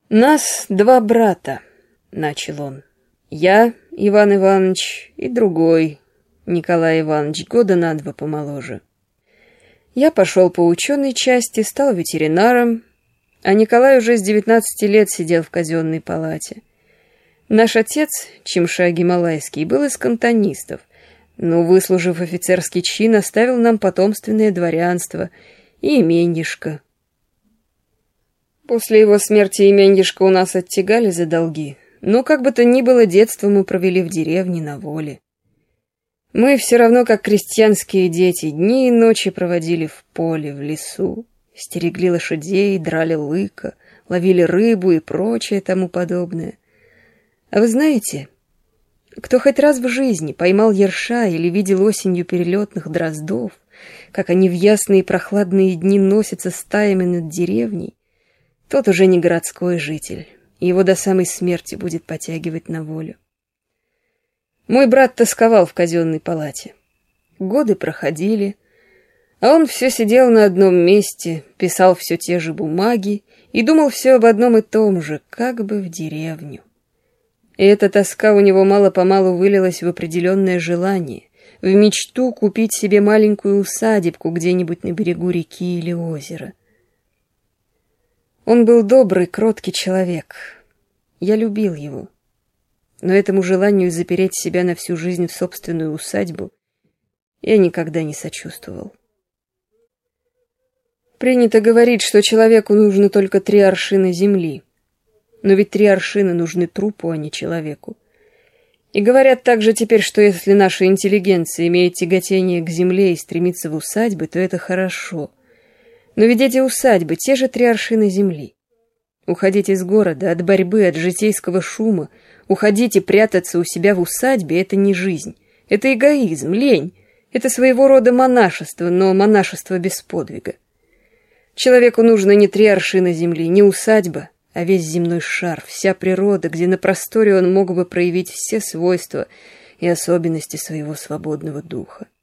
«Нас два брата», — начал он. «Я, Иван Иванович, и другой, Николай Иванович, года на 2 помоложе. Я пошел по ученой части, стал ветеринаром, а Николай уже с 19 лет сидел в казенной палате. Наш отец, Чимша Гималайский, был из кантонистов, но, выслужив офицерский чин, оставил нам потомственное дворянство и именьишко. После его смерти именьишко у нас оттягали за долги, но как бы то ни было, детство мы провели в деревне на воле. Мы все равно, как крестьянские дети, дни и ночи проводили в поле, в лесу, стерегли лошадей, драли лыка, ловили рыбу и прочее тому подобное. А вы знаете, кто хоть раз в жизни поймал ерша или видел осенью перелетных дроздов, как они в ясные прохладные дни носятся стаями над деревней, тот уже не городской житель, и его до самой смерти будет потягивать на волю. Мой брат тосковал в казенной палате. Годы проходили, а он все сидел на одном месте, писал все те же бумаги и думал все об одном и том же, как бы в деревню. И эта тоска у него мало-помалу вылилась в определенное желание, в мечту купить себе маленькую усадебку где-нибудь на берегу реки или озера. Он был добрый, кроткий человек. Я любил его. Но этому желанию запереть себя на всю жизнь в собственную усадьбу я никогда не сочувствовал. Принято говорить, что человеку нужно только 3 аршина земли. Но ведь 3 аршина нужны трупу, а не человеку. И говорят также теперь, что если наша интеллигенция имеет тяготение к земле и стремится в усадьбы, то это хорошо. Но ведь эти усадьбы — те же 3 аршина земли. Уходить из города, от борьбы, от житейского шума, уходить и прятаться у себя в усадьбе — это не жизнь. Это эгоизм, лень. Это своего рода монашество, но монашество без подвига. Человеку нужно не 3 аршина земли, не усадьба, а весь земной шар, вся природа, где на просторе он мог бы проявить все свойства и особенности своего свободного духа.